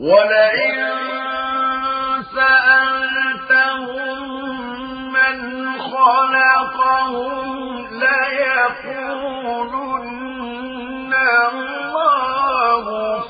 ولئن سألتهم من خلقهم ليقولن الله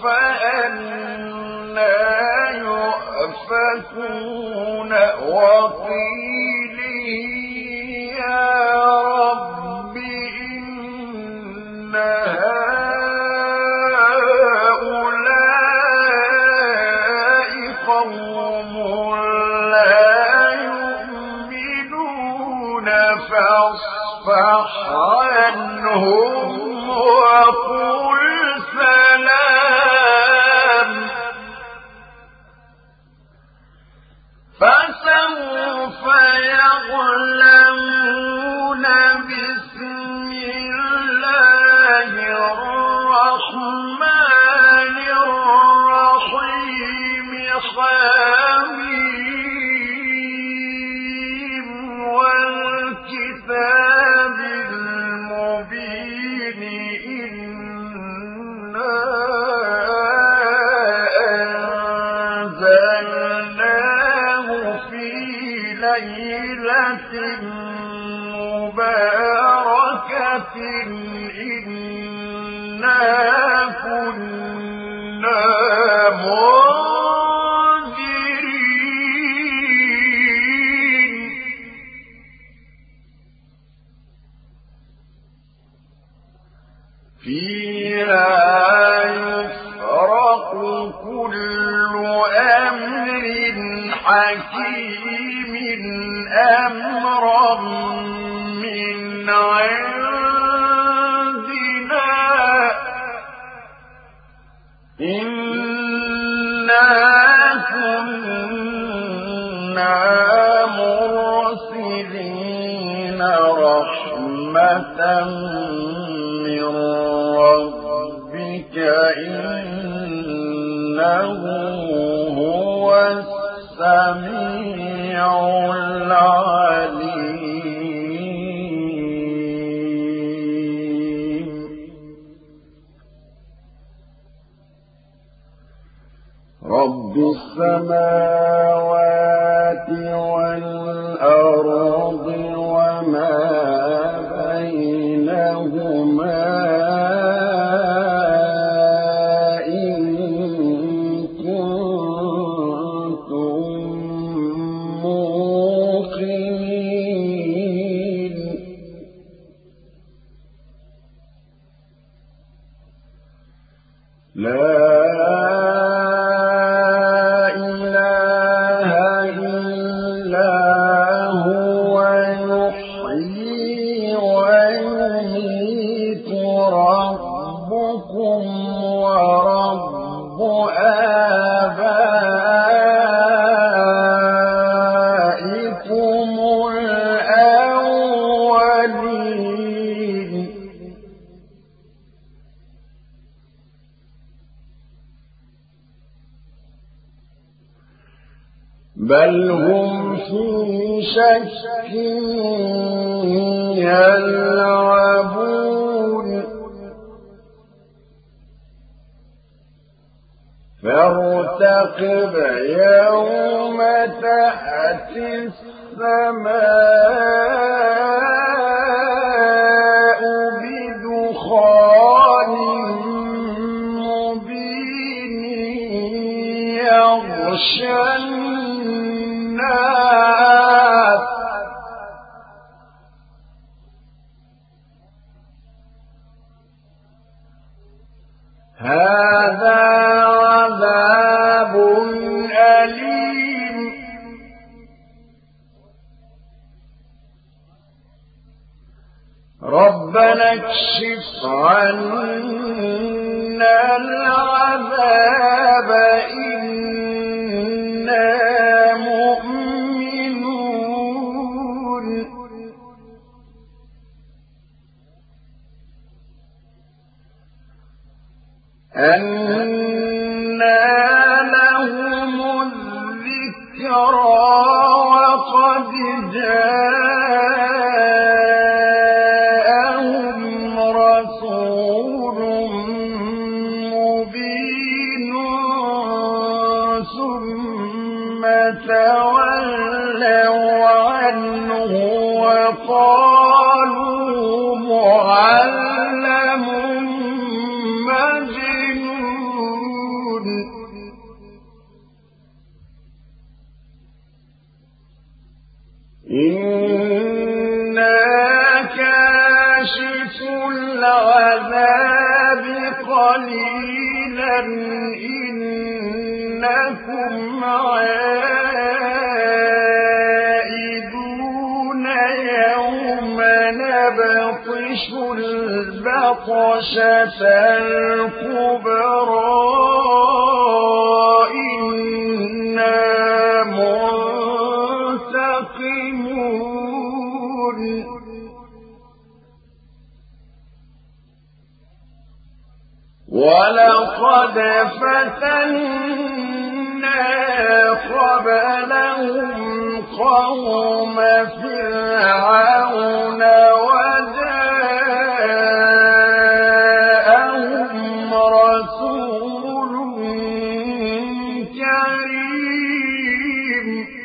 فأنى يؤفكون وقيله يا رب إن هؤلاء قوم لا يؤمنون فاصفح عنهم وقل سلام فسوف يعلمون بسم الله الرحمن الرحيم حميم والكتاب المبين إنا أنزلناه في ليلة مباركة إنا كنا منذرين فيها يفرق كل أمر حكيم أمرا من عندنا إنا كنا مرسلين رحمة من ربك إنه هو السميع العليم رب السماوات والأرض وما بينهما إن كنتم موقنين لا ورب آبائكم الأولين بل هم في شك يلعبون فارتقب يوم تأتي السماء بدخان مبين يغشى الناس هذا عذاب أليم ربنا اكشف عنا العذاب إنا مؤمنون أنى لهم الذكرى وقد جاءهم رسول مبين تولوا عنه وقالوا معلم مجنون إنا كاشف العذاب قليلا إنكم عائدون يوم نبطش البطشة الكبرى إنا منتقمون ولقد فتنا قبلهم قوم فرعون وجاءهم رسول كريم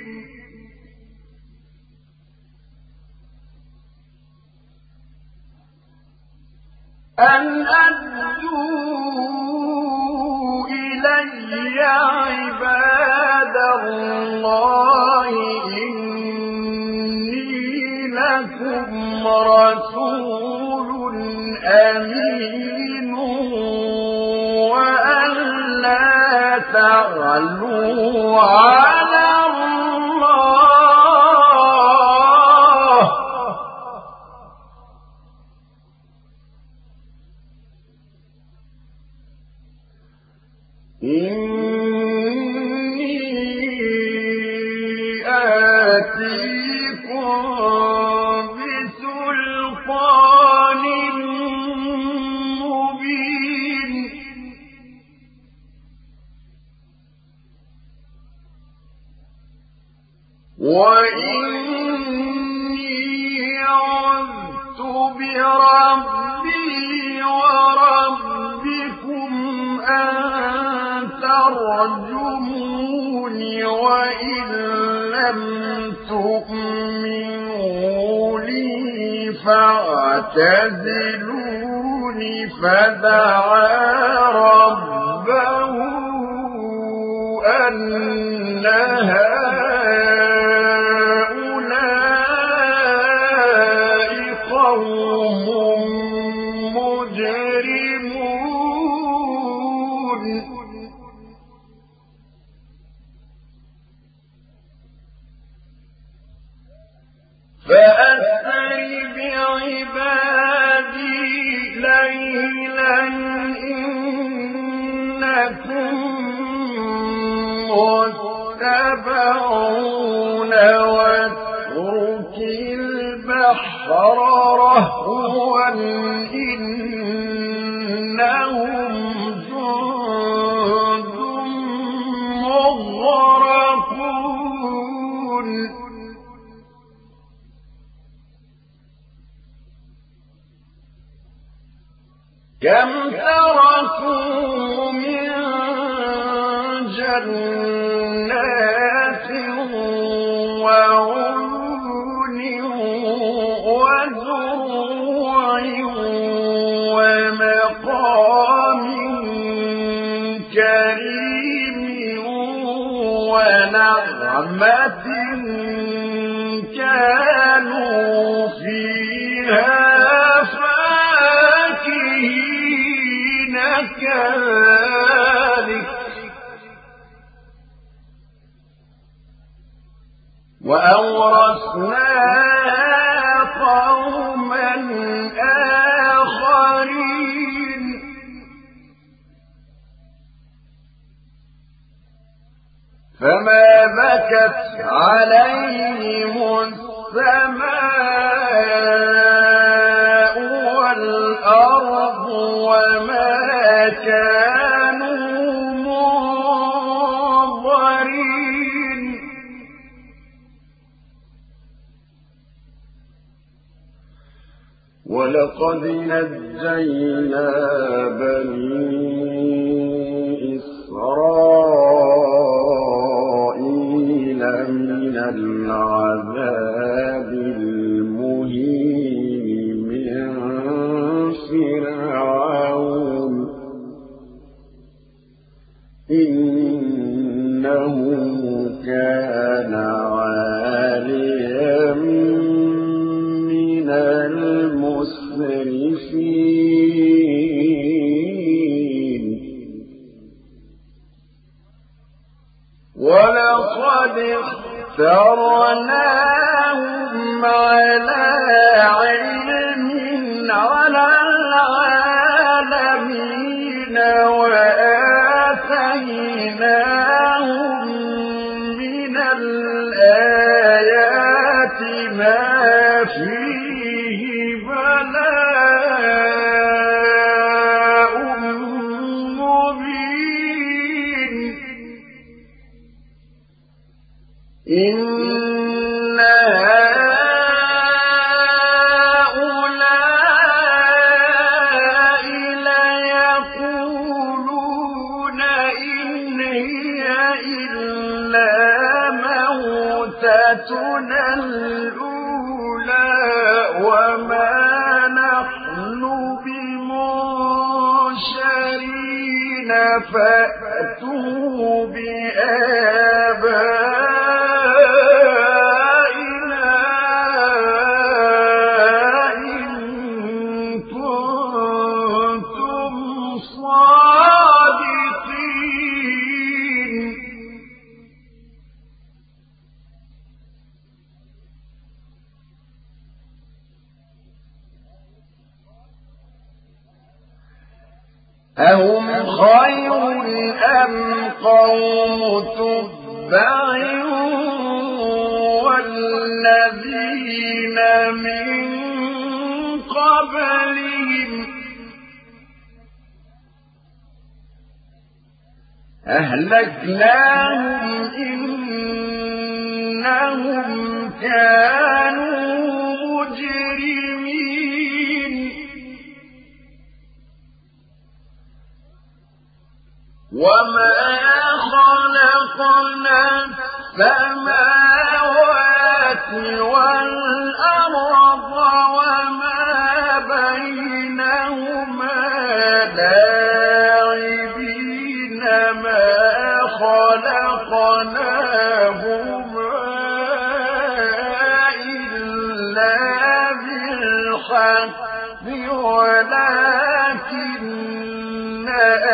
أن أدوا إلي عباد الله إني لكم رسول أمين وأن لا تعلوا على الله إني آتيكم بسلطان مبين وإني عذت بربي وربكم أن ترجمون وإن لم تؤمنوا لي فاعتزلون فدعا ربه أن هؤلاء قوم مجرمون فأسر بعبادي ليلا إنكم متبعون واترك البحر رهوا إنهم جند مغرقون كم تركوا من جنات وعيون وزروع ومقام كريم ونعمة كانوا فيها فاكهين كذلك وأورثناها قوما آخرين فما بكت عليهم السماء والأرض وما كانوا منظرين ولقد نجينا بني إسرائيل إنه كان عاليا من المسرفين ولقد اخترناهم على علم على العالمين وآتيناهم من الآيات ما فيه بلاء مبين إن هؤلاء ليقولون إن هي إلا موتتنا الأولى وما نحن بمنشرين فأتوا بآبائنا إن كنتم صادقين أهم خير أم قوم تبع والذين من قبلهم أهلكناهم إنهم كانوا مجرمين وما خلقنا السماوات والأرض وما بينهما لاعبين ما خلقناهما إلا بالحق ولكن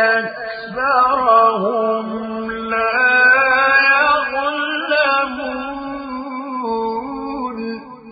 أكثرهم لا يعلمون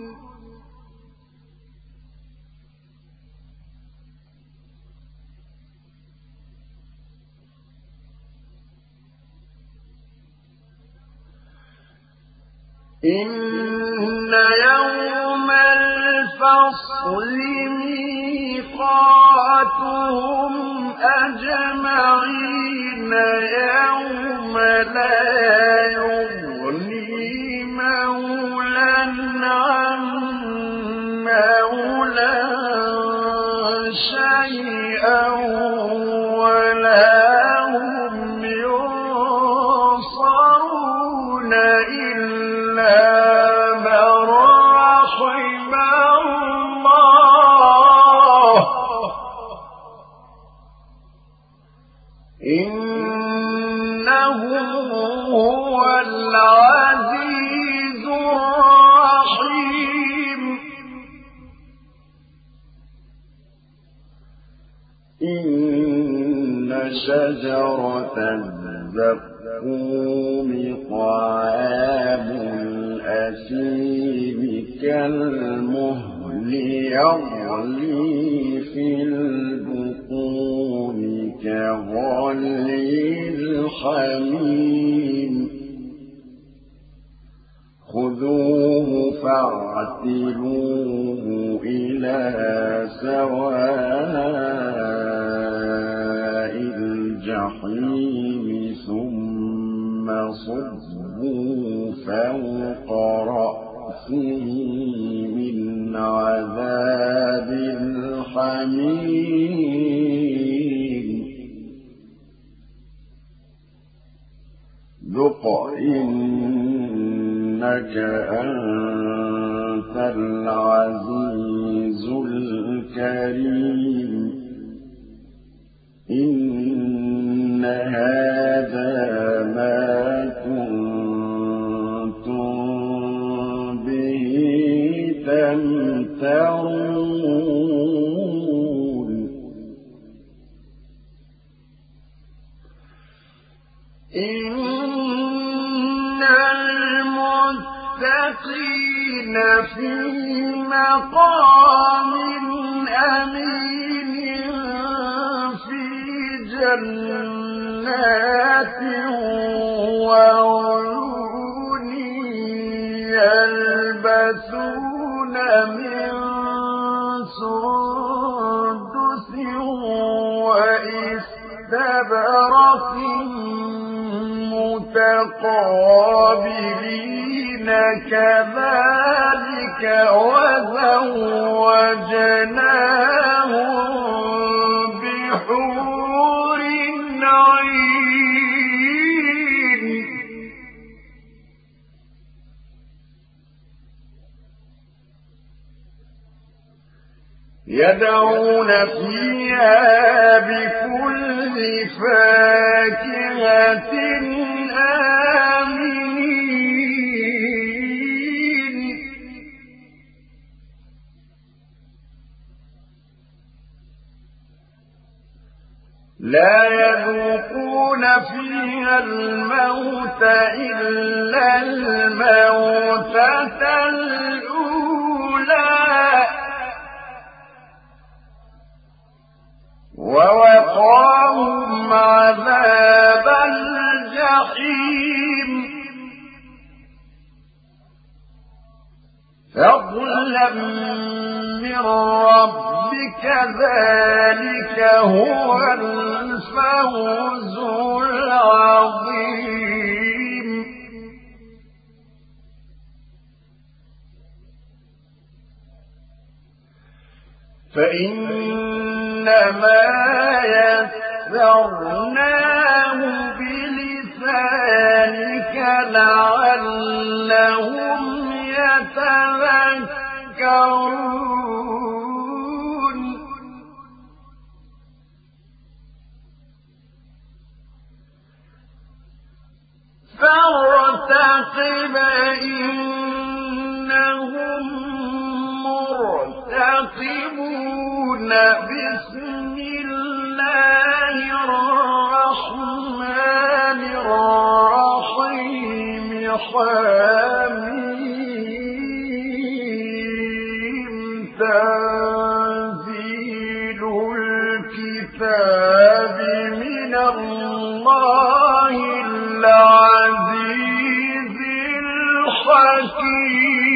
إن يوم الفصل ميقاتهم أجمعين يوم لا يغني مولى عن مولى شيئا ولا هم ينصرون إلا من رحم الله إنه هو العزيز الرحيم إن شجرة الزقوم طعام الأثيم كالمهل يغلي في البطون كغلي الحميم خذوه فاعتلوه إلى سواء الجحيم ثم صبوا فوق رأسه من عذاب الحميم ذق إنك أنت العزيز الكريم إن هذا إن المتقين في مقام أمين في جنات وعيون يلبسون من سندس وإستبرق متقابلين كذلك وزوجناهم بحور عين يدعون فيها بكل فاكهة آمنين لا يذوقون فيها الموت إلا الموتة الأولى ووقاهم عذاب الجحيم فضلا من ربك ذلك هو الفوز العظيم فإنما يسرناه بلسانك لعلهم يتذكرون فارتقب إنهم مرتقبون بسم الله الرحمن الرحيم حميم تنزيل الكتاب من الله العزيز الحكيم